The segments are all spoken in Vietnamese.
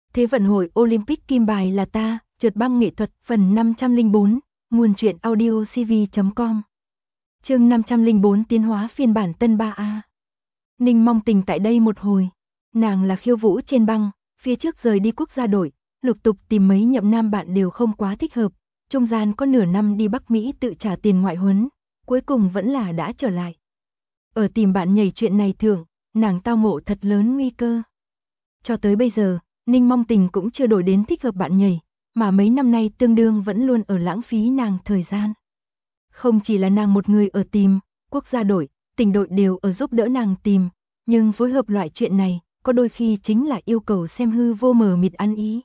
Thế vận hội Olympic kim bài là ta, trượt băng nghệ thuật phần 504, nguồn truyện audio cv.com. Chương 504 tiến hóa phiên bản tân 3A. Ninh Mong Tình tại đây một hồi. Nàng là khiêu vũ trên băng, phía trước rời đi quốc gia đội, lục tục tìm mấy nhậm nam bạn đều không quá thích hợp. Trung gian có nửa năm đi Bắc Mỹ tự trả tiền ngoại huấn, cuối cùng vẫn là đã trở lại. Ở tìm bạn nhảy chuyện này thưởng, nàng tao ngộ thật lớn nguy cơ. Cho tới bây giờ, Ninh Mong Tình cũng chưa đổi đến thích hợp bạn nhảy, mà mấy năm nay tương đương vẫn luôn ở lãng phí nàng thời gian. Không chỉ là nàng một người ở tìm, quốc gia đội, tỉnh đội đều ở giúp đỡ nàng tìm, nhưng phối hợp loại chuyện này, có đôi khi chính là yêu cầu xem hư vô mờ mịt ăn ý.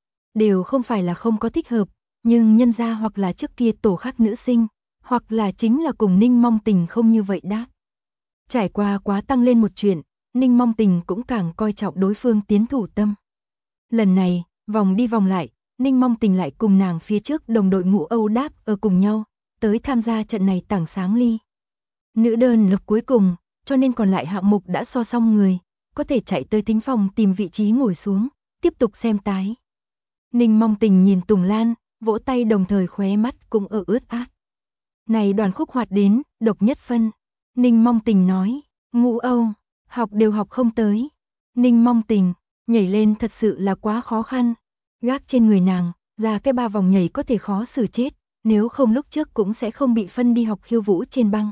Đều không phải là không có thích hợp, nhưng nhân ra hoặc là trước kia tổ khác nữ sinh, hoặc là chính là cùng Ninh Mong Tình không như vậy đáp. Trải qua quá tăng lên một chuyện, Ninh Mong Tình cũng càng coi trọng đối phương tiến thủ tâm. Lần này, vòng đi vòng lại, Ninh Mong Tình lại cùng nàng phía trước đồng đội ngũ Âu Đáp ở cùng nhau, tới tham gia trận này tảng sáng ly. Nữ đơn lực cuối cùng, cho nên còn lại hạng mục đã so xong người, có thể chạy tới thính phòng tìm vị trí ngồi xuống, tiếp tục xem tái. Ninh Mong Tình nhìn Tùng Lan, vỗ tay đồng thời khóe mắt cũng ở ướt át. Này đoàn khúc hoạt đến, độc nhất phân. Ninh Mong Tình nói, ngũ Âu, học đều học không tới. Ninh Mong Tình, nhảy lên thật sự là quá khó khăn. Gác trên người nàng, ra cái 3 vòng nhảy có thể khó xử chết, nếu không lúc trước cũng sẽ không bị phân đi học khiêu vũ trên băng.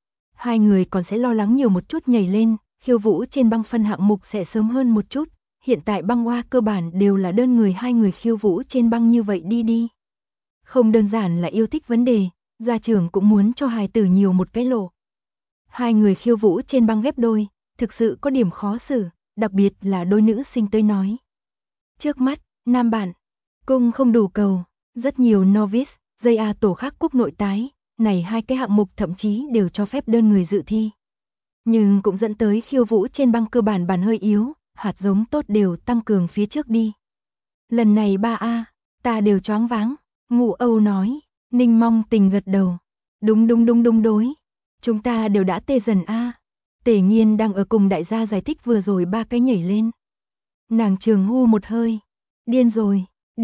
Hai người còn sẽ lo lắng nhiều một chút nhảy lên, khiêu vũ trên băng phân hạng mục sẽ sớm hơn một chút. Hiện tại băng hoa cơ bản đều là đơn người hai người khiêu vũ trên băng như vậy đi. Không đơn giản là yêu thích vấn đề, gia trưởng cũng muốn cho hài tử nhiều một cái lộ. Hai người khiêu vũ trên băng ghép đôi, thực sự có điểm khó xử, đặc biệt là đôi nữ sinh tới nói. Trước mắt, nam bạn, cung không đủ cầu, rất nhiều novice, JA tổ khác quốc nội tái, này hai cái hạng mục thậm chí đều cho phép đơn người dự thi. Nhưng cũng dẫn tới khiêu vũ trên băng cơ bản hơi yếu, hạt giống tốt đều tăng cường phía trước đi. Lần này 3A, ta đều choáng váng, ngũ Âu nói, Ninh Mong Tình gật đầu. Đúng đối. Chúng ta đều đã tê dần a. Tề Nghiên đang ở cùng đại gia giải thích vừa rồi 3 cái nhảy lên. Nàng trường hu một hơi. Điên rồi.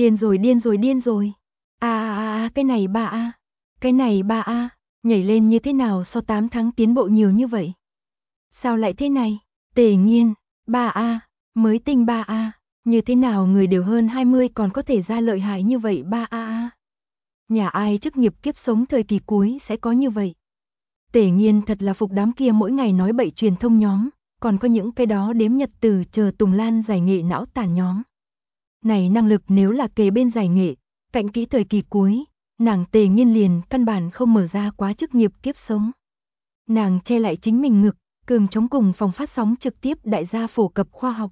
Cái này 3A. Cái này 3A, nhảy lên như thế nào so 8 tháng tiến bộ nhiều như vậy? Sao lại thế này? Tề Nghiên, 3A, mới tinh 3A, như thế nào người đều hơn 20 còn có thể ra lợi hại như vậy 3A? Nhà ai chức nghiệp kiếp sống thời kỳ cuối sẽ có như vậy? Tề Nghiên thật là phục đám kia mỗi ngày nói bậy truyền thông nhóm, còn có những cái đó đếm nhật từ chờ Tùng Lan giải nghệ não tàn nhóm. Này năng lực nếu là kề bên giải nghệ, cạnh kỹ thời kỳ cuối, nàng Tề Nghiên liền căn bản không mở ra quá chức nghiệp kiếp sống. Nàng che lại chính mình ngực, cường chống cùng phòng phát sóng trực tiếp đại gia phổ cập khoa học.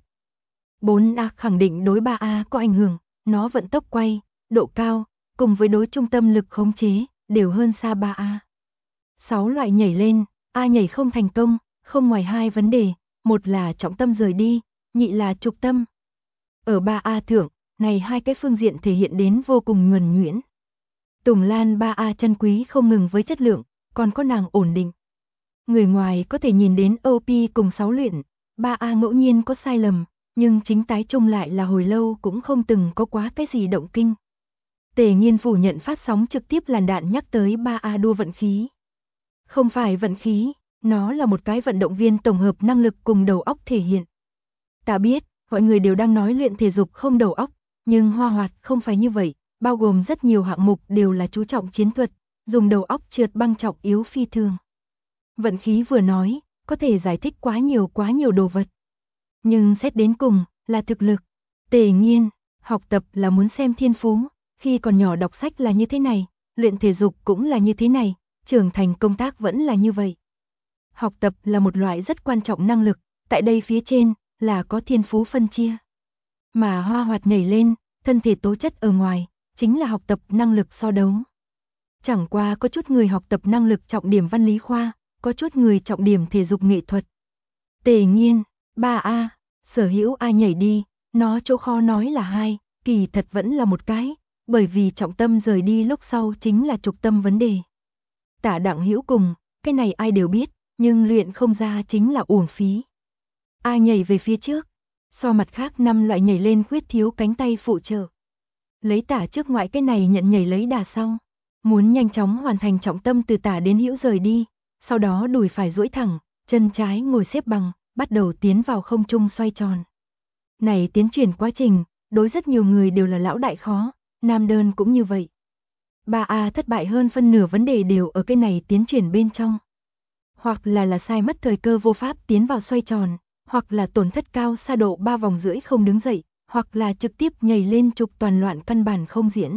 4A khẳng định đối 3A có ảnh hưởng, nó vận tốc quay, độ cao, cùng với đối trung tâm lực khống chế, đều hơn xa 3A. 6 loại nhảy lên, A nhảy không thành công, không ngoài 2 vấn đề, một là trọng tâm rời đi, nhị là trục tâm. Ở 3A thượng, này hai cái phương diện thể hiện đến vô cùng nhuần nhuyễn. Tùng Lan 3A chân quý không ngừng với chất lượng, còn có nàng ổn định. Người ngoài có thể nhìn đến OP cùng 6 luyện, 3A ngẫu nhiên có sai lầm, nhưng chính tái chung lại là hồi lâu cũng không từng có quá cái gì động kinh. Tề Nghiên phủ nhận phát sóng trực tiếp làn đạn nhắc tới 3A đua vận khí. Không phải vận khí, nó là một cái vận động viên tổng hợp năng lực cùng đầu óc thể hiện. Ta biết, mọi người đều đang nói luyện thể dục không đầu óc, nhưng Hoa Hoạt không phải như vậy, bao gồm rất nhiều hạng mục đều là chú trọng chiến thuật, dùng đầu óc trượt băng trọng yếu phi thường. Vận khí vừa nói, có thể giải thích quá nhiều đồ vật. Nhưng xét đến cùng, là thực lực. Tề Nghiên, học tập là muốn xem thiên phú, khi còn nhỏ đọc sách là như thế này, luyện thể dục cũng là như thế này, trưởng thành công tác vẫn là như vậy. Học tập là một loại rất quan trọng năng lực, tại đây phía trên, là có thiên phú phân chia. Mà Hoa Hoạt nhảy lên, thân thể tố chất ở ngoài, chính là học tập năng lực so đấu. Chẳng qua có chút người học tập năng lực trọng điểm văn lý khoa, có chút người trọng điểm thể dục nghệ thuật. Tề Nghiên, 3A, sở hữu A nhảy đi, nó chỗ khó nói là 2, kỳ thật vẫn là một cái, bởi vì trọng tâm rời đi lúc sau chính là trục tâm vấn đề. Tả Đặng Hữu cùng, cái này ai đều biết, nhưng luyện không ra chính là uổng phí. A nhảy về phía trước, So mặt khác 5 loại nhảy lên khuyết thiếu cánh tay phụ trợ. Lấy tả trước ngoại cái này nhận nhảy lấy đà sau. Muốn nhanh chóng hoàn thành trọng tâm từ tả đến hữu rời đi, sau đó đùi phải duỗi thẳng, chân trái ngồi xếp bằng, bắt đầu tiến vào không trung xoay tròn. Này tiến triển quá trình, đối rất nhiều người đều là lão đại khó, nam đơn cũng như vậy. 3A thất bại hơn phân nửa vấn đề đều ở cái này tiến triển bên trong. Hoặc là sai mất thời cơ vô pháp tiến vào xoay tròn, hoặc là tổn thất cao sa độ 3 vòng rưỡi không đứng dậy, hoặc là trực tiếp nhảy lên trục toàn loạn căn bản không diễn.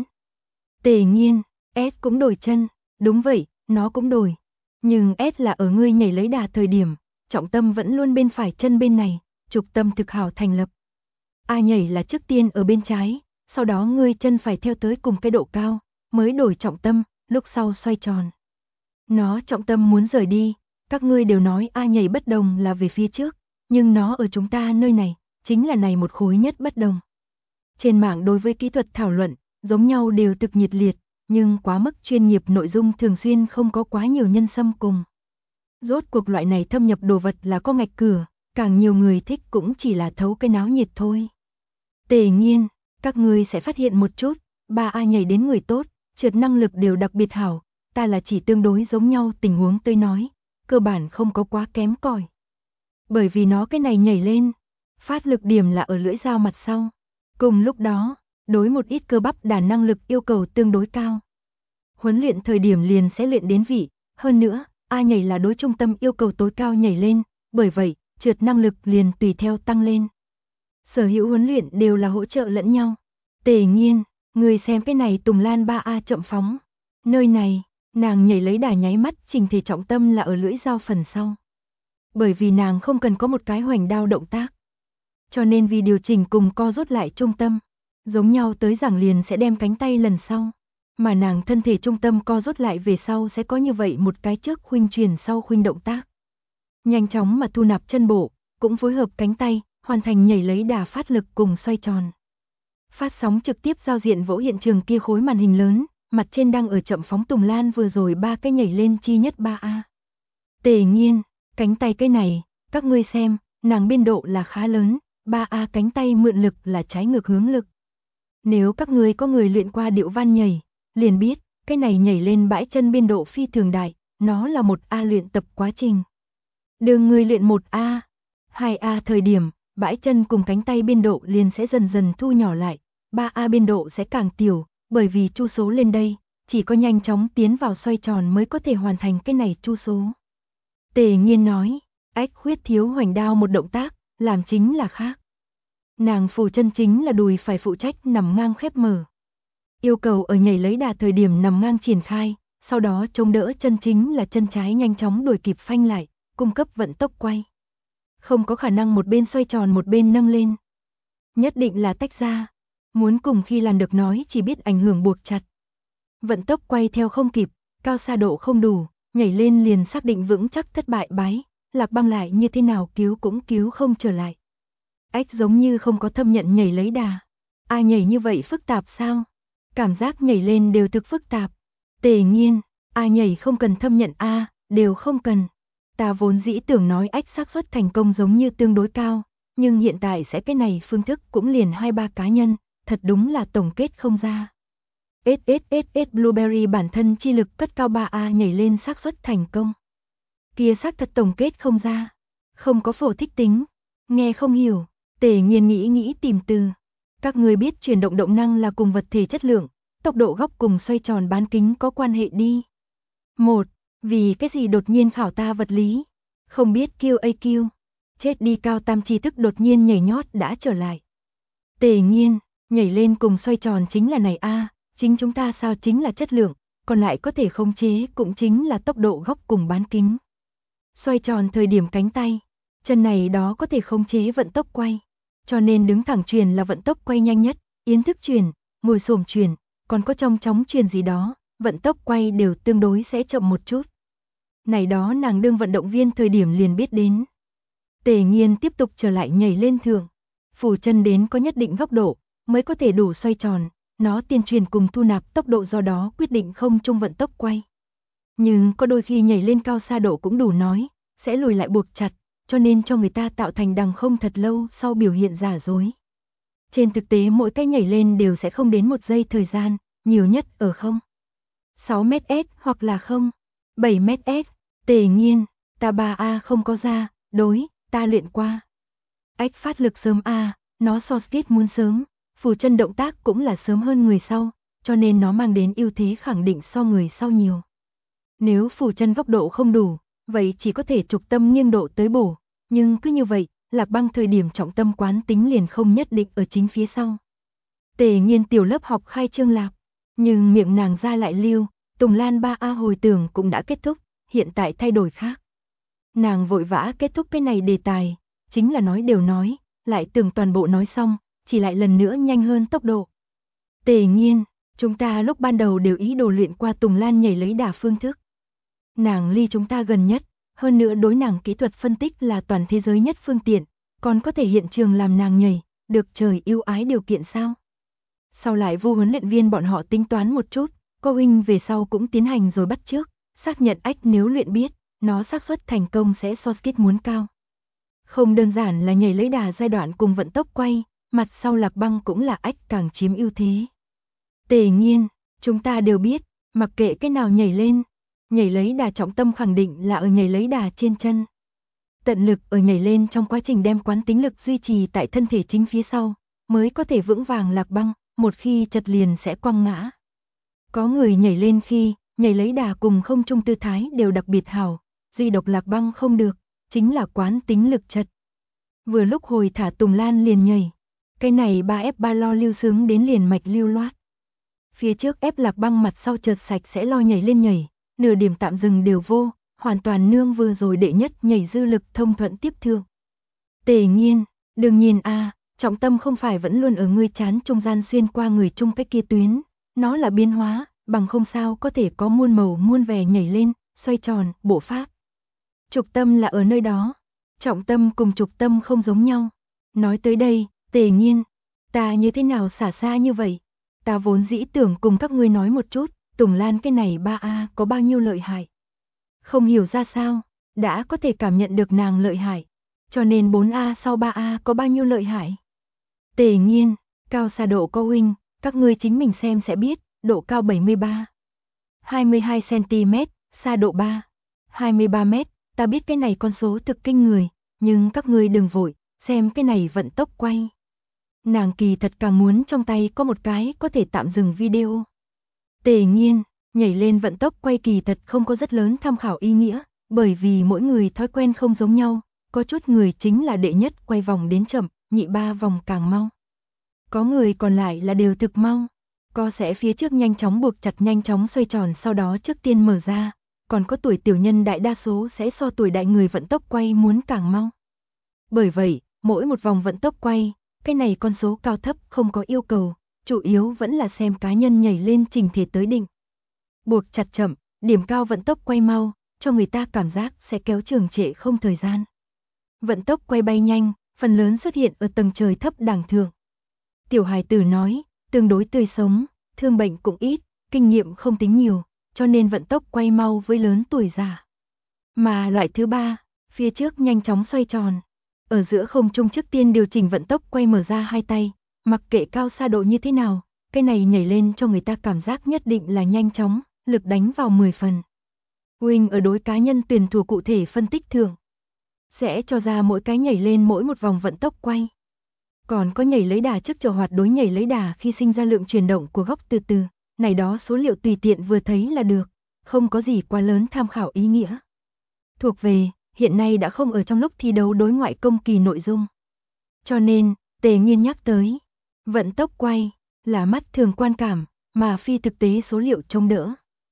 Tề Nghiên, S cũng đổi chân, đúng vậy, nó cũng đổi. Nhưng S là ở ngươi nhảy lấy đà thời điểm, trọng tâm vẫn luôn bên phải chân bên này, trục tâm thực hảo thành lập. A nhảy là trước tiên ở bên trái, sau đó ngươi chân phải theo tới cùng cái độ cao, mới đổi trọng tâm, lúc sau xoay tròn. Nó trọng tâm muốn rời đi, các ngươi đều nói A nhảy bất đồng là về phía trước, nhưng nó ở chúng ta nơi này, chính là này một khối nhất bất đồng. Trên mạng đối với kỹ thuật thảo luận, giống nhau đều thực nhiệt liệt, nhưng quá mức chuyên nghiệp nội dung thường xuyên không có quá nhiều nhân xâm cùng. Rốt cuộc loại này thâm nhập đồ vật là có ngạch cửa, càng nhiều người thích cũng chỉ là thấu cái náo nhiệt thôi. Tề Nghiên, các ngươi sẽ phát hiện một chút, 3A nhảy đến người tốt, trượt năng lực đều đặc biệt hảo, ta là chỉ tương đối giống nhau tình huống tôi nói, cơ bản không có quá kém cỏi. Bởi vì nó cái này nhảy lên, phát lực điểm là ở lưỡi dao mặt sau. Cùng lúc đó, đối một ít cơ bắp đàn năng lực yêu cầu tương đối cao. Huấn luyện thời điểm liền sẽ luyện đến vị, hơn nữa, A nhảy là đối trung tâm yêu cầu tối cao nhảy lên, bởi vậy, trượt năng lực liền tùy theo tăng lên. Sở hữu huấn luyện đều là hỗ trợ lẫn nhau. Tề Nghiên, người xem cái này Tùng Lan 3A chậm phóng. Nơi này, nàng nhảy lấy đà nháy mắt trình thể trọng tâm là ở lưỡi dao phần sau. Bởi vì nàng không cần có một cái hoành đao động tác. Cho nên vì điều chỉnh cùng co rút lại trung tâm, giống nhau tới giảng liền sẽ đem cánh tay lần sau. Mà nàng thân thể trung tâm co rút lại về sau sẽ có như vậy một cái trước khuynh chuyển sau khuynh động tác. Nhanh chóng mà thu nạp chân bộ, cũng phối hợp cánh tay, hoàn thành nhảy lấy đà phát lực cùng xoay tròn. Phát sóng trực tiếp giao diện vỗ hiện trường kia khối màn hình lớn, mặt trên đang ở chậm phóng Tùng Lan vừa rồi 3 cái nhảy lên chi nhất 3A. Tề Nghiên, cánh tay cái này, các ngươi xem, nàng biên độ là khá lớn, 3A cánh tay mượn lực là trái ngược hướng lực. Nếu các ngươi có người luyện qua điệu văn nhảy, liền biết, cái này nhảy lên bãi chân biên độ phi thường đại, nó là một A luyện tập quá trình. Đường người luyện 1A, 2A thời điểm, bãi chân cùng cánh tay biên độ liền sẽ dần dần thu nhỏ lại, 3A biên độ sẽ càng tiểu, bởi vì chu số lên đây, chỉ có nhanh chóng tiến vào xoay tròn mới có thể hoàn thành cái này chu số. Tề Nghiên nói, ách khuyết thiếu hoành đao một động tác, làm chính là khác. Nàng phủ chân chính là đùi phải phụ trách nằm ngang khép mở. Yêu cầu ở nhảy lấy đà thời điểm nằm ngang triển khai, sau đó chống đỡ chân chính là chân trái nhanh chóng đuổi kịp phanh lại, cung cấp vận tốc quay. Không có khả năng một bên xoay tròn một bên nâng lên. Nhất định là tách ra. Muốn cùng khi làm được nói chỉ biết ảnh hưởng buộc chặt. Vận tốc quay theo không kịp, cao sa độ không đủ, nhảy lên liền xác định vững chắc thất bại bái, lạc băng lại như thế nào cứu cũng cứu không trở lại. Ách giống như không có thâm nhận nhảy lấy đà. Ai nhảy như vậy phức tạp sao? Cảm giác nhảy lên đều thực phức tạp. Tề Nghiên, ai nhảy không cần thâm nhận A, đều không cần. Ta vốn dĩ tưởng nói ách xác suất thành công giống như tương đối cao, nhưng hiện tại sẽ cái này phương thức cũng liền 2-3 cá nhân, thật đúng là tổng kết không ra. SSSS Blueberry bản thân chi lực cất cao 3A nhảy lên xác suất thành công. Kia xác thật tổng kết không ra, không có phổ thích tính, nghe không hiểu, Tề Nghiên nghĩ tìm từ. Các người biết chuyển động động năng là cùng vật thể chất lượng, tốc độ góc cùng xoay tròn bán kính có quan hệ đi. 1. Vì cái gì đột nhiên khảo ta vật lý? Không biết QAQ. Chết đi cao tam tri thức đột nhiên nhảy nhót đã trở lại. Tề Nghiên, nhảy lên cùng xoay tròn chính là này A, chính chúng ta sao chính là chất lượng, còn lại có thể khống chế cũng chính là tốc độ góc cùng bán kính. Xoay tròn thời điểm cánh tay, chân này đó có thể khống chế vận tốc quay. Cho nên đứng thẳng truyền là vận tốc quay nhanh nhất, yến thức truyền, ngồi xổm truyền, còn có trong chóng truyền gì đó, vận tốc quay đều tương đối sẽ chậm một chút. Này đó nàng đương vận động viên thời điểm liền biết đến. Tề Nghiên tiếp tục trở lại nhảy lên thượng, phủ chân đến có nhất định góc độ, mới có thể đủ xoay tròn, nó tiên truyền cùng thu nạp tốc độ do đó quyết định không chung vận tốc quay. Nhưng có đôi khi nhảy lên cao xa độ cũng đủ nói, sẽ lùi lại buộc chặt, cho nên cho người ta tạo thành đằng không thật lâu sau biểu hiện giả dối. Trên thực tế mỗi cái nhảy lên đều sẽ không đến 1 giây thời gian, nhiều nhất ở 0,6 m/s hoặc là 0,7 m/s. Tề Nghiên, ta 3A không có ra, đối, ta luyện qua. Ách phát lực sớm a, nó so skate muốn sớm, phủ chân động tác cũng là sớm hơn người sau, cho nên nó mang đến ưu thế khẳng định so người sau nhiều. Nếu phủ chân góc độ không đủ, vậy chỉ có thể trục tâm nghiêng độ tới bổ, nhưng cứ như vậy, Lạc Băng thời điểm trọng tâm quán tính liền không nhất định ở chính phía sau. Tề Nghiên tiểu lớp học khai trương lạc, nhưng miệng nàng ra lại lưu, Tùng Lan 3A hồi tưởng cũng đã kết thúc, hiện tại thay đổi khác. Nàng vội vã kết thúc cái này đề tài, chính là nói đều nói, lại tưởng toàn bộ nói xong, chỉ lại lần nữa nhanh hơn tốc độ. Tề Nghiên, chúng ta lúc ban đầu đều ý đồ luyện qua Tùng Lan nhảy lấy đà phương thức. Nàng ly chúng ta gần nhất, hơn nữa đối nàng kỹ thuật phân tích là toàn thế giới nhất phương tiện, còn có thể hiện trường làm nàng nhảy, được trời yêu ái điều kiện sao? Sau lại Vu huấn luyện viên bọn họ tính toán một chút, cô huynh về sau cũng tiến hành rồi bắt chước, xác nhận ách nếu luyện biết, nó xác suất thành công sẽ so skate muốn cao. Không đơn giản là nhảy lấy đà giai đoạn cùng vận tốc quay, mặt sau Lạc Băng cũng là ách càng chiếm ưu thế. Tề Nghiên, chúng ta đều biết, mặc kệ cái nào nhảy lên, nhảy lấy đà trọng tâm khẳng định là ở nhảy lấy đà trên chân. Tận lực ở nhảy lên trong quá trình đem quán tính lực duy trì tại thân thể chính phía sau, mới có thể vững vàng Lạc Băng, một khi chật liền sẽ quăng ngã. Có người nhảy lên khi, nhảy lấy đà cùng không trung tư thái đều đặc biệt hảo, duy độc Lạc Băng không được, chính là quán tính lực chật. Vừa lúc hồi thả Tùng Lan liền nhảy, cái này 3F3 lo lưu sướng đến liền mạch lưu loát. Phía trước ép Lạc Băng mặt sau chợt sạch sẽ lo nhảy lên nhảy, nửa điểm tạm dừng đều vô, hoàn toàn nương vừa rồi đệ nhất nhảy dư lực thông thuận tiếp thượng. Tề Nghiên, đừng nhìn a, trọng tâm không phải vẫn luôn ở ngươi chán trung gian xuyên qua người trung cái kia tuyến, nó là biến hóa, bằng không sao có thể có muôn màu muôn vẻ nhảy lên, xoay tròn, bộ pháp. Trục tâm là ở nơi đó, trọng tâm cùng trục tâm không giống nhau. Nói tới đây, Tề Nghiên, ta như thế nào xả xa như vậy? Ta vốn dĩ tưởng cùng các ngươi nói một chút, Tùng Lan cái này 3A có bao nhiêu lợi hại. Không hiểu ra sao, đã có thể cảm nhận được nàng lợi hại, cho nên 4A sau 3A có bao nhiêu lợi hại. Tề Nghiên, cao xa độ có huynh, các ngươi chính mình xem sẽ biết, độ cao 73, 22 cm, xa độ 3, 23 m, ta biết cái này con số thực kinh người, nhưng các ngươi đừng vội, xem cái này vận tốc quay. Nàng kỳ thật càng muốn trong tay có một cái có thể tạm dừng video. Tề Nghiên, nhảy lên vận tốc quay kỳ thật không có rất lớn tham khảo ý nghĩa, bởi vì mỗi người thói quen không giống nhau, có chút người chính là đệ nhất quay vòng đến chậm, nhị ba vòng càng mau. Có người còn lại là đều thực mau, co sẽ phía trước nhanh chóng buộc chặt nhanh chóng xoay tròn sau đó trước tiên mở ra, còn có tuổi tiểu nhân đại đa số sẽ so tuổi đại người vận tốc quay muốn càng mau. Bởi vậy, mỗi một vòng vận tốc quay, cái này con số cao thấp không có yêu cầu, chủ yếu vẫn là xem cá nhân nhảy lên trình thể tới định. Buộc chặt chậm, điểm cao vận tốc quay mau, cho người ta cảm giác sẽ kéo trường trệ không thời gian. Vận tốc quay bay nhanh, phần lớn xuất hiện ở tầng trời thấp đẳng thượng. Tiểu hài tử nói, tương đối tươi sống, thương bệnh cũng ít, kinh nghiệm không tính nhiều, cho nên vận tốc quay mau với lớn tuổi già. Mà loại thứ ba, phía trước nhanh chóng xoay tròn, ở giữa không trung trước tiên điều chỉnh vận tốc quay mở ra hai tay, mặc kệ cao xa độ như thế nào, cái này nhảy lên cho người ta cảm giác nhất định là nhanh chóng, lực đánh vào 10 phần. Huynh ở đối cá nhân tuyển thủ cụ thể phân tích thường, sẽ cho ra mỗi cái nhảy lên mỗi một vòng vận tốc quay. Còn có nhảy lấy đà trước chờ hoạt đối nhảy lấy đà khi sinh ra lượng chuyển động của góc từ từ, này đó số liệu tùy tiện vừa thấy là được, không có gì quá lớn tham khảo ý nghĩa. Thuộc về, hiện nay đã không ở trong lúc thi đấu đối ngoại công kỳ nội dung. Cho nên, Tề Nghiên nhắc tới, vận tốc quay, là mắt thường quan cảm, mà phi thực tế số liệu chống đỡ.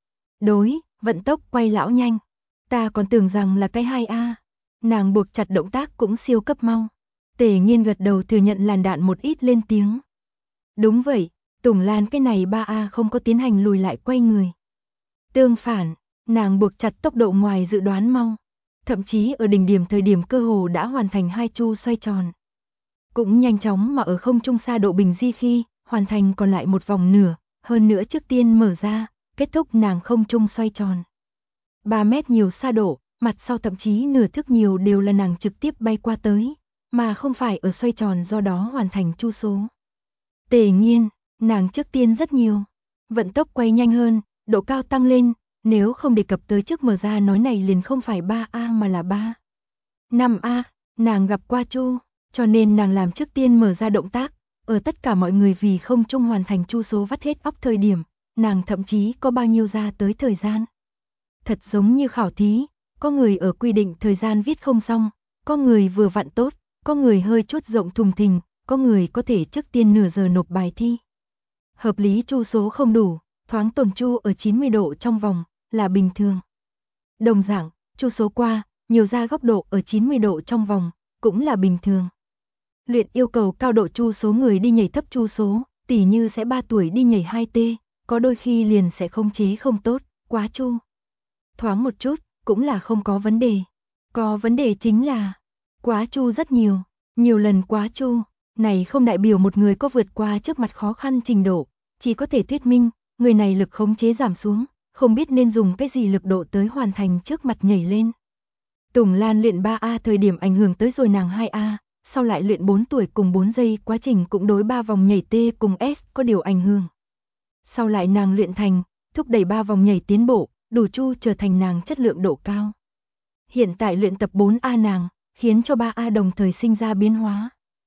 Đối, vận tốc quay lão nhanh, ta còn tưởng rằng là cái 2A, nàng buộc chặt động tác cũng siêu cấp mau. Tề Nghiên gật đầu thừa nhận làn đạn một ít lên tiếng. Đúng vậy, Tùng Lan cái này 3A không có tiến hành lùi lại quay người. Tương phản, nàng buộc chặt tốc độ ngoài dự đoán mau. Thậm chí ở đỉnh điểm thời điểm cơ hồ đã hoàn thành 2 chu xoay tròn. Cũng nhanh chóng mà ở không trung xa độ bình di khi, hoàn thành còn lại một vòng nửa, hơn nữa trước tiên mở ra, kết thúc nàng không trung xoay tròn. 3 mét nhiều xa độ, mặt sau thậm chí nửa thước nhiều đều là nàng trực tiếp bay qua tới, mà không phải ở xoay tròn do đó hoàn thành chu số. Tề Nghiên, nàng trước tiên rất nhiều, vận tốc quay nhanh hơn, độ cao tăng lên, nếu không đề cập tới trước mở ra nói này liền không phải 3A mà là 3. 5A, nàng gặp qua chu, cho nên nàng làm trước tiên mở ra động tác, ở tất cả mọi người vì không chung hoàn thành chu số vắt hết óc thời điểm, nàng thậm chí có bao nhiêu ra tới thời gian. Thật giống như khảo thí, có người ở quy định thời gian viết không xong, có người vừa vặn tốt, có người hơi chút rộng thùng thình, có người có thể trước tiên nửa giờ nộp bài thi. Hợp lý chu số không đủ, thoáng tổn chu ở 90 độ trong vòng, là bình thường. Đồng dạng, chu số qua, nhiều ra góc độ ở 90 độ trong vòng, cũng là bình thường. Luyện yêu cầu cao độ chu số người đi nhảy thấp chu số, tỉ như sẽ 3 tuổi đi nhảy 2T, có đôi khi liền sẽ khống chế không tốt, quá chu. Thoáng một chút, cũng là không có vấn đề. Có vấn đề chính là, quá chu rất nhiều lần quá chu, này không đại biểu một người có vượt qua trước mặt khó khăn trình độ, chỉ có thể thuyết minh, người này lực khống chế giảm xuống, không biết nên dùng cái gì lực độ tới hoàn thành trước mặt nhảy lên. Tùng Lan luyện 3A thời điểm ảnh hưởng tới rồi nàng 2A, sau lại luyện 4 tuổi cùng 4 giây quá trình cũng đối 3 vòng nhảy T cùng S có điều ảnh hưởng. Sau lại nàng luyện thành, thúc đẩy 3 vòng nhảy tiến bộ, đủ chu trở thành nàng chất lượng độ cao. Hiện tại luyện tập 4A nàng, khiến cho 3A đồng thời sinh ra biến hóa.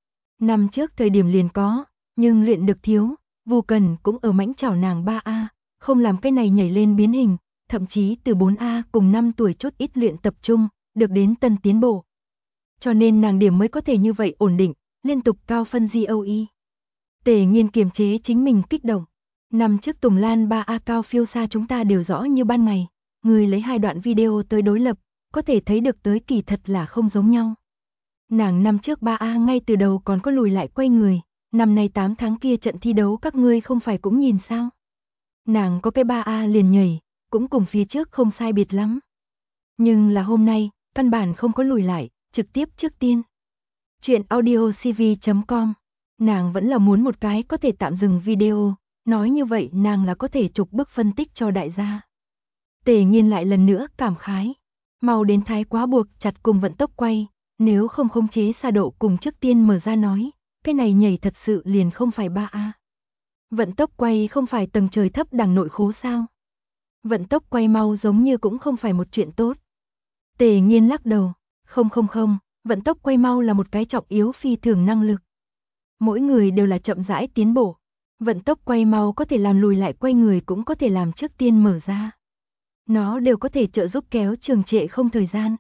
Năm trước thời điểm liền có, nhưng luyện được thiếu, Vu Cần cũng ở mãnh chảo nàng 3A, không làm cái này nhảy lên biến hình, thậm chí từ 4A cùng 5 tuổi chút ít luyện tập trung, được đến tân tiến bộ. Cho nên nàng điểm mới có thể như vậy ổn định, liên tục cao phân GOE. Tề Nghiên kiềm chế chính mình kích động. Năm trước Tùng Lan 3A cao phiêu xa chúng ta đều rõ như ban ngày, người lấy 2 đoạn video tới đối lập, có thể thấy được tới kỳ thật là không giống nhau. Nàng năm trước 3A ngay từ đầu còn có lùi lại quay người, năm nay 8 tháng kia trận thi đấu các ngươi không phải cũng nhìn sao. Nàng có cái 3A liền nhảy, cũng cùng phía trước không sai biệt lắm. Nhưng là hôm nay, căn bản không có lùi lại, trực tiếp trước tiên. Chuyện audiocv.com, nàng vẫn là muốn một cái có thể tạm dừng video, nói như vậy nàng là có thể chụp bức phân tích cho đại gia. Tề Nghiên lại lần nữa cảm khái, mau đến thái quá buộc chặt cùng vận tốc quay, nếu không khống chế xa độ cùng trước tiên mở ra nói, cái này nhảy thật sự liền không phải 3A. Vận tốc quay không phải tầng trời thấp đằng nội khố sao? Vận tốc quay mau giống như cũng không phải một chuyện tốt. Tề Nghiên lắc đầu, không, vận tốc quay mau là một cái trọng yếu phi thường năng lực. Mỗi người đều là chậm rãi tiến bộ. Vận tốc quay mau có thể làm lùi lại quay người cũng có thể làm trước tiên mở ra. Nó đều có thể trợ giúp kéo trường trệ không thời gian.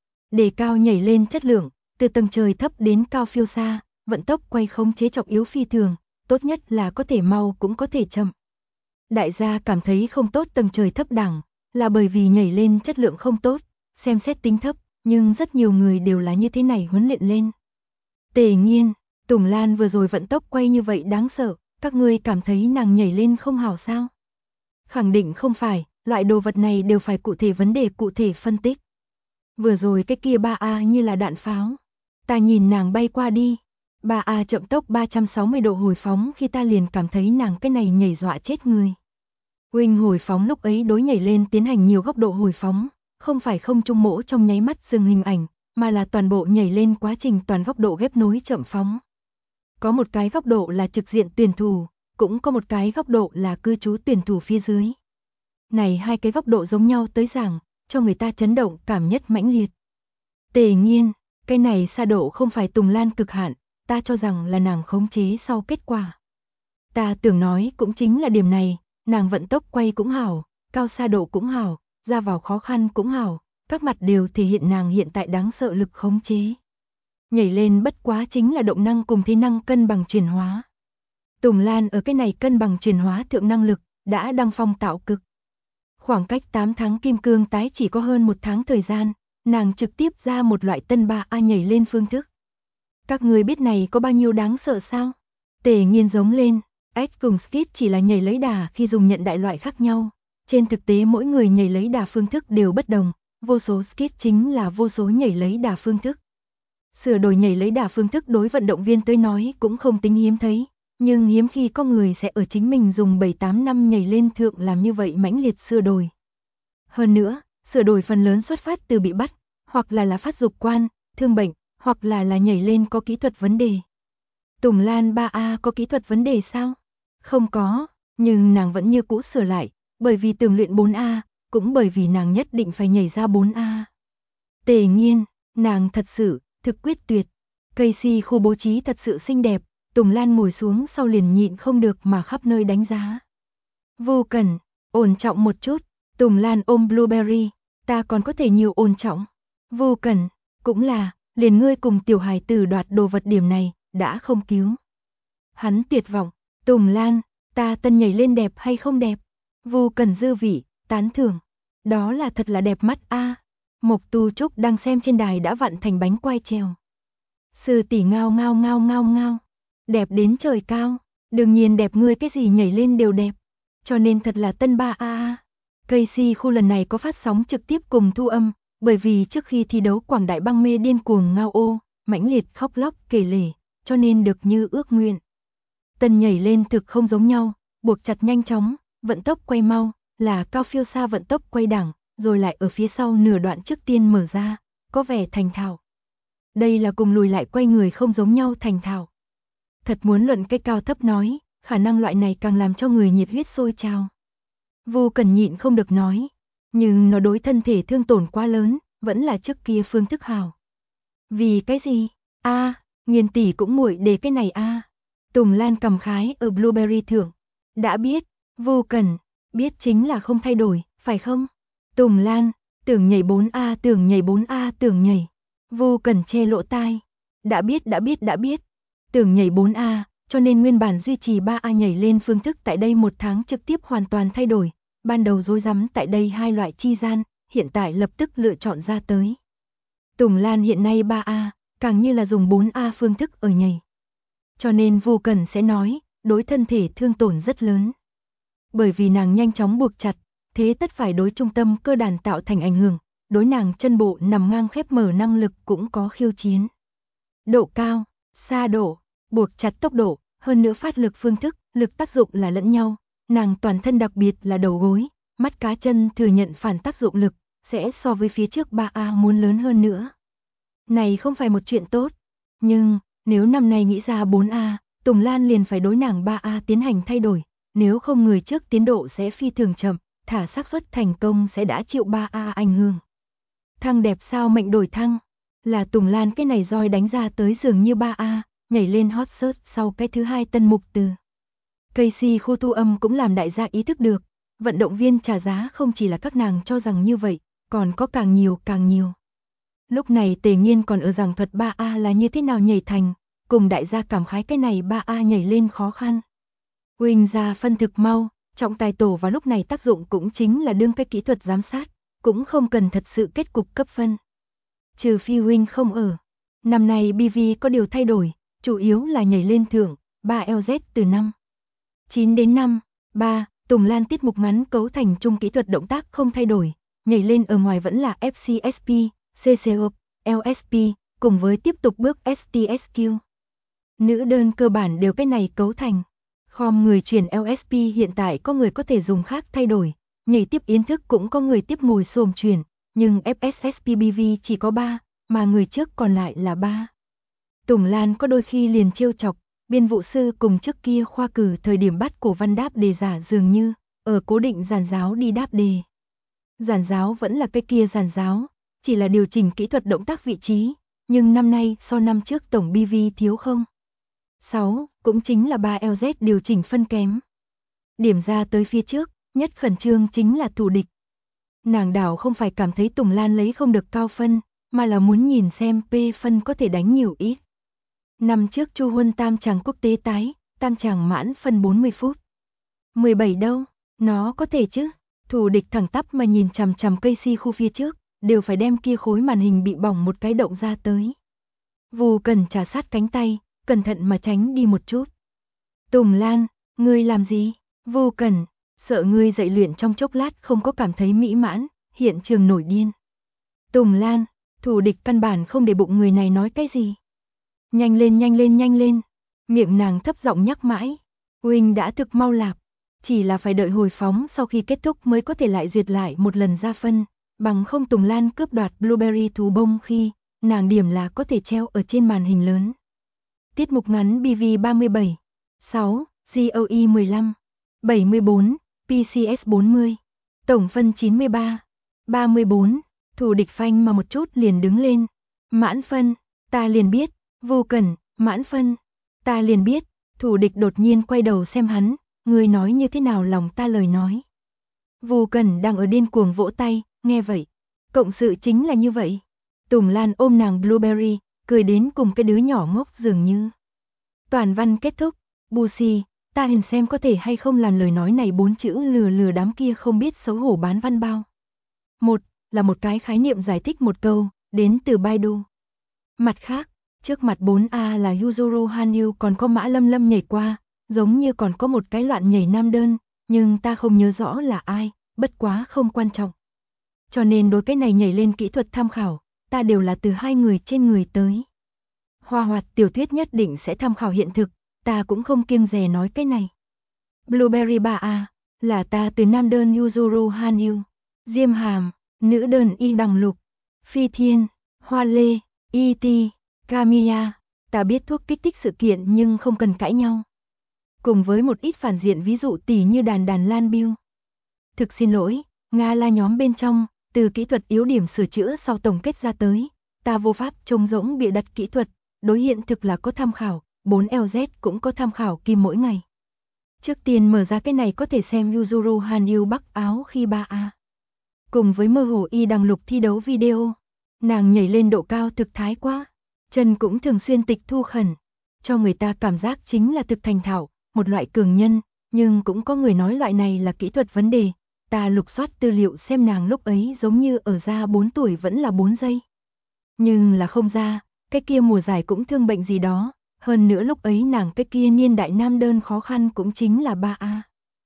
Đề cao nhảy lên chất lượng, từ tầng trời thấp đến cao phiêu xa, vận tốc quay khống chế trọng yếu phi thường, tốt nhất là có thể mau cũng có thể chậm. Đại gia cảm thấy không tốt tầng trời thấp đẳng, là bởi vì nhảy lên chất lượng không tốt, xem xét tính thấp, nhưng rất nhiều người đều là như thế này huấn luyện lên. Tề Nghiên, Tùng Lan vừa rồi vận tốc quay như vậy đáng sợ, các ngươi cảm thấy nàng nhảy lên không hảo sao? Khẳng định không phải, loại đồ vật này đều phải cụ thể vấn đề cụ thể phân tích. Vừa rồi cái kia 3A như là đạn pháo. Ta nhìn nàng bay qua đi. 3A chậm tốc 360 độ hồi phóng khi ta liền cảm thấy nàng cái này nhảy dọa chết người. Huynh hồi phóng lúc ấy đối nhảy lên tiến hành nhiều góc độ hồi phóng, không phải không trung mỗ trong nháy mắt dừng hình ảnh, mà là toàn bộ nhảy lên quá trình toàn góc độ ghép nối chậm phóng. Có một cái góc độ là trực diện tuyển thủ, cũng có một cái góc độ là cư trú tuyển thủ phía dưới. Này hai cái góc độ giống nhau tới giảng, cho người ta chấn động cảm nhất mãnh liệt. Tề Nghiên, cái này xa độ không phải Tùng Lan cực hạn, ta cho rằng là nàng khống chế sau kết quả. Ta tưởng nói cũng chính là điểm này, nàng vận tốc quay cũng hảo, cao xa độ cũng hảo, ra vào khó khăn cũng hảo, các mặt đều thể hiện nàng hiện tại đáng sợ lực khống chế. Nhảy lên bất quá chính là động năng cùng thế năng cân bằng chuyển hóa. Tùng Lan ở cái này cân bằng chuyển hóa thượng năng lực, đã đăng phong tạo cực. Khoảng cách 8 tháng kim cương tái chỉ có hơn 1 tháng thời gian, nàng trực tiếp ra một loại tân 3A nhảy lên phương thức. Các người biết này có bao nhiêu đáng sợ sao? Tề Nghiên giống lên, Edge cùng Skid chỉ là nhảy lấy đà khi dùng nhận đại loại khác nhau. Trên thực tế mỗi người nhảy lấy đà phương thức đều bất đồng, vô số Skid chính là vô số nhảy lấy đà phương thức. Sửa đổi nhảy lấy đà phương thức đối vận động viên tới nói cũng không tính hiếm thấy, nhưng hiếm khi có người sẽ ở chính mình dùng 7-8 năm nhảy lên thượng làm như vậy mãnh liệt sửa đổi. Hơn nữa, sửa đổi phần lớn xuất phát từ bị bắt, hoặc là phát dục quan, thương bệnh, hoặc là nhảy lên có kỹ thuật vấn đề. Tùng Lan 3A có kỹ thuật vấn đề sao? Không có, nhưng nàng vẫn như cũ sửa lại, bởi vì tưởng luyện 4A, cũng bởi vì nàng nhất định phải nhảy ra 4A. Tề Nghiên, nàng thật sự, thực quyết tuyệt. Cây si khu bố trí thật sự xinh đẹp, Tùng Lan ngồi xuống sau liền nhịn không được mà khắp nơi đánh giá. Vô Cần, ổn trọng một chút, Tùng Lan ôm Blueberry, ta còn có thể nhiều ổn trọng. Vô Cần, cũng là, liền ngươi cùng tiểu hài tử đoạt đồ vật điểm này, đã không cứu. Hắn tuyệt vọng, Tùng Lan, ta tân nhảy lên đẹp hay không đẹp? Vô Cần dư vị, tán thưởng. Đó là thật là đẹp mắt a. Mộc Tu Trúc đang xem trên đài đã vặn thành bánh quai trèo. Sư tỷ ngao ngao ngao ngao ngao. Đẹp đến trời cao, đương nhiên đẹp, ngươi cái gì nhảy lên đều đẹp. Cho nên thật là tân 3A. Cây si khu lần này có phát sóng trực tiếp cùng thu âm, bởi vì trước khi thi đấu Quảng Đại Băng Mê điên cuồng ngao ô, mãnh liệt khóc lóc kể lể, cho nên được như ước nguyện. Tân nhảy lên thực không giống nhau, buộc chặt nhanh chóng, vận tốc quay mau, là cao phiêu xa vận tốc quay đẳng, rồi lại ở phía sau nửa đoạn trước tiên mở ra, có vẻ thành thạo. Đây là cùng lùi lại quay người không giống nhau thành thạo. Thật muốn luận cái cao thấp nói, khả năng loại này càng làm cho người nhiệt huyết sôi trào. Vô Cần nhịn không được nói, nhưng nó đối thân thể thương tổn quá lớn, vẫn là trước kia phương thức hào. Vì cái gì? Nghiên tỷ cũng muội đề cái này a. Tùng Lan cầm khái ở Blueberry thưởng. Đã biết, Vô Cần, biết chính là không thay đổi, phải không? Tùng Lan, tưởng nhảy 4A, tưởng nhảy 4A, tưởng nhảy. Vô Cần che lỗ tai. Đã biết. Tưởng nhảy 4A, cho nên nguyên bản duy trì 3A nhảy lên phương thức tại đây 1 tháng trực tiếp hoàn toàn thay đổi. Ban đầu rối rắm tại đây hai loại chi gian, hiện tại lập tức lựa chọn ra tới. Tùng Lan hiện nay 3A, càng như là dùng 4A phương thức ở nhảy. Cho nên Vô Cần sẽ nói, đối thân thể thương tổn rất lớn. Bởi vì nàng nhanh chóng buộc chặt, thế tất phải đối trung tâm cơ đàn tạo thành ảnh hưởng, đối nàng chân bộ nằm ngang khép mở năng lực cũng có khiêu chiến. Độ cao, xa độ, buộc chặt tốc độ, hơn nữa phát lực phương thức, lực tác dụng là lẫn nhau, nàng toàn thân đặc biệt là đầu gối, mắt cá chân thừa nhận phản tác dụng lực, sẽ so với phía trước 3A muốn lớn hơn nữa. Này không phải một chuyện tốt, nhưng nếu năm nay nghĩ ra 4A, Tùng Lan liền phải đối nàng 3A tiến hành thay đổi, nếu không người trước tiến độ sẽ phi thường chậm, thả xác suất thành công sẽ đã chịu 3A ảnh hưởng. Thăng đẹp sao mệnh đổi thăng, là Tùng Lan cái này roi đánh ra tới dường như 3A, nhảy lên hot search sau cái thứ 2 tân mục từ. Cây si khu thu âm cũng làm đại gia ý thức được, vận động viên trả giá không chỉ là các nàng cho rằng như vậy, còn có càng nhiều. Lúc này Tề Nghiên còn ở giảng thuật 3A là như thế nào nhảy thành, cùng đại gia cảm khái cái này 3A nhảy lên khó khăn. Huynh ra phân thực mau, trọng tài tổ vào lúc này tác dụng cũng chính là đương cái kỹ thuật giám sát, cũng không cần thật sự kết cục cấp phân. Trừ phi huynh không ở. Năm nay BV có điều thay đổi, chủ yếu là nhảy lên thưởng, 3LZ từ 5.9 đến 5.3, Tùng Lan tiết mục ngắn cấu thành chung kỹ thuật động tác không thay đổi, nhảy lên ở ngoài vẫn là FCSP, CCOP, LSP, cùng với tiếp tục bước STSQ. Nữ đơn cơ bản đều cái này cấu thành. Khom người chuyển LSP hiện tại có người có thể dùng khác thay đổi, nhảy tiếp yến thức cũng có người tiếp ngồi xổm chuyển, nhưng FSSPBV chỉ có 3, mà người trước còn lại là 3. Tùng Lan có đôi khi liền trêu chọc, biên vụ sư cùng trước kia khoa cử thời điểm bắt cổ văn đáp đề giả dường như, ở cố định giàn giáo đi đáp đề. Giàn giáo vẫn là cái kia giàn giáo, chỉ là điều chỉnh kỹ thuật động tác vị trí, nhưng năm nay so năm trước tổng BV thiếu không? 6, cũng chính là 3LZ điều chỉnh phân kém. Điểm ra tới phía trước, nhất khẩn trương chính là thủ địch. Nàng đảo không phải cảm thấy Tùng Lan lấy không được cao phân, mà là muốn nhìn xem P phân có thể đánh nhiều ít. Năm trước Chu Huân tam tràng quốc tế tái, tam tràng mãn phân 40 phút. 17 đâu, nó có thể chứ. Thủ địch thẳng tắp mà nhìn chằm chằm cây si khu phía trước, đều phải đem kia khối màn hình bị bỏng một cái động ra tới. Vô Cần trà sát cánh tay, cẩn thận mà tránh đi một chút. Tùng Lan, ngươi làm gì? Vô Cần, sợ ngươi dậy luyện trong chốc lát không có cảm thấy mỹ mãn, hiện trường nổi điên. Tùng Lan, thủ địch căn bản không để bụng người này nói cái gì. Nhanh lên. Miệng nàng thấp giọng nhắc mãi. Huynh đã thực mau lạp, chỉ là phải đợi hồi phóng sau khi kết thúc mới có thể lại duyệt lại một lần ra phân. Bằng không Tùng Lan cướp đoạt Blueberry thú bông khi nàng điểm là có thể treo ở trên màn hình lớn. Tiết mục ngắn BV 37, 6, GOE 15, 74, PCS 40, tổng phân 93, 34, thủ địch phanh mà một chút liền đứng lên. Mãn phân, ta liền biết, vô cẩn, mãn phân, ta liền biết, thủ địch đột nhiên quay đầu xem hắn, người nói như thế nào lòng ta lời nói. Vô cẩn đang ở điên cuồng vỗ tay, nghe vậy, cộng sự chính là như vậy. Tùng Lan ôm nàng Blueberry, cười đến cùng cái đứa nhỏ ngốc dường như. Toàn văn kết thúc, Busi, ta hình xem có thể hay không làm lời nói này 4 chữ lừa đám kia không biết xấu hổ bán văn bao. Một là một cái khái niệm giải thích một câu, đến từ Baidu. Mặt khác, trước mặt 4A là Yuzuru Hanyu còn có Mã Lâm Lâm nhảy qua, giống như còn có một cái loạn nhảy nam đơn, nhưng ta không nhớ rõ là ai, bất quá không quan trọng. Cho nên đối cái này nhảy lên kỹ thuật tham khảo, ta đều là từ hai người trên người tới. Hoa hoạt tiểu thuyết nhất định sẽ tham khảo hiện thực, ta cũng không kiêng dè nói cái này. Blueberry 3A, là ta từ nam đơn Yuzuru Hanyu, Diêm Hàm, nữ đơn Y Đằng Lục, Phi Thiên, Hoa Lê, E.T., Kamiya, ta biết thuốc kích thích sự kiện nhưng không cần cãi nhau. Cùng với một ít phản diện ví dụ tỉ như đàn Lan Bill. Thực xin lỗi, Nga là nhóm bên trong, từ kỹ thuật yếu điểm sửa chữa sau tổng kết ra tới, ta vô pháp trông rỗng bịa đặt kỹ thuật, đối hiện thực là có tham khảo, 4LZ cũng có tham khảo kim mỗi ngày. Trước tiên mở ra cái này có thể xem Yuzuru Hanyu bắc áo khi 3A. Cùng với mơ hồ Y Đằng Lục thi đấu video, nàng nhảy lên độ cao thực thái quá, chân cũng thường xuyên tịch thu khẩn, cho người ta cảm giác chính là thực thành thạo, một loại cường nhân, nhưng cũng có người nói loại này là kỹ thuật vấn đề. Ta lục soát tư liệu xem nàng lúc ấy giống như ở ra 4 tuổi vẫn là 4 giây. Nhưng là không ra, cái kia mùa giải cũng thương bệnh gì đó, hơn nữa lúc ấy nàng cái kia niên đại nam đơn khó khăn cũng chính là 3A.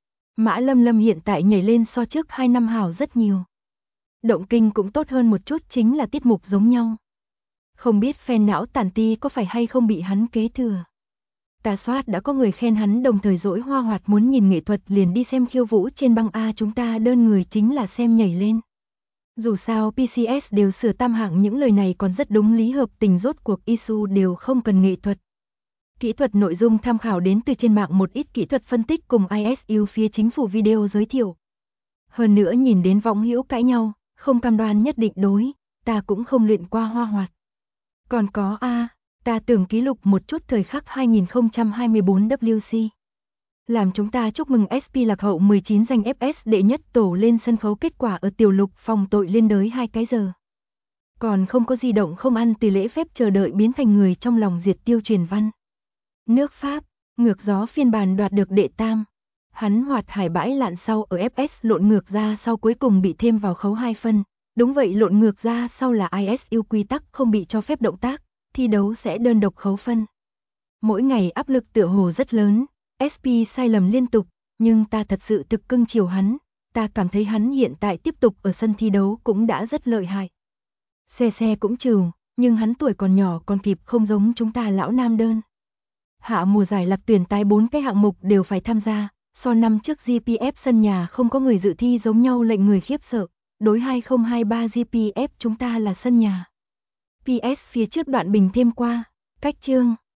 Mã Lâm Lâm hiện tại nhảy lên so trước 2 năm hảo rất nhiều. Động kinh cũng tốt hơn một chút chính là tiết mục giống nhau. Không biết fan não tàn ti có phải hay không bị hắn kế thừa. Ta soát đã có người khen hắn đồng thời dỗi hoa hoạt muốn nhìn nghệ thuật liền đi xem khiêu vũ trên băng A chúng ta đơn người chính là xem nhảy lên. Dù sao PCS đều sửa tam hạng những lời này còn rất đúng lý hợp tình rốt cuộc Isu đều không cần nghệ thuật. Kỹ thuật nội dung tham khảo đến từ trên mạng một ít kỹ thuật phân tích cùng ISU phía chính phủ video giới thiệu. Hơn nữa nhìn đến võng hữu cãi nhau, không cam đoan nhất định đối, ta cũng không luyện qua hoa hoạt. Còn có ta tưởng ký lục một chút thời khắc 2024 WC. Làm chúng ta chúc mừng SP lạc hậu 19 giành FS đệ nhất tổ lên sân khấu kết quả ở tiểu lục phòng tội liên đới 2 cái giờ. Còn không có di động không ăn từ lễ phép chờ đợi biến thành người trong lòng diệt tiêu truyền văn. Nước Pháp, ngược gió phiên bản đoạt được đệ tam. Hắn hoạt hải bãi lạn sau ở FS lộn ngược ra sau cuối cùng bị thêm vào khấu 2 phân. Đúng vậy lộn ngược ra sau là ISU quy tắc không bị cho phép động tác, thi đấu sẽ đơn độc khấu phân. Mỗi ngày áp lực tựa hồ rất lớn, SP sai lầm liên tục, nhưng ta thật sự thực cưng chiều hắn, ta cảm thấy hắn hiện tại tiếp tục ở sân thi đấu cũng đã rất lợi hại. Xe cũng trừ, nhưng hắn tuổi còn nhỏ còn kịp không giống chúng ta lão nam đơn. Hạ mùa giải lạc tuyển tái 4 cái hạng mục đều phải tham gia, so năm trước GPF sân nhà không có người dự thi giống nhau lệnh người khiếp sợ, đối 2023 GPF chúng ta là sân nhà. PS phía trước đoạn bình thêm qua, cách chương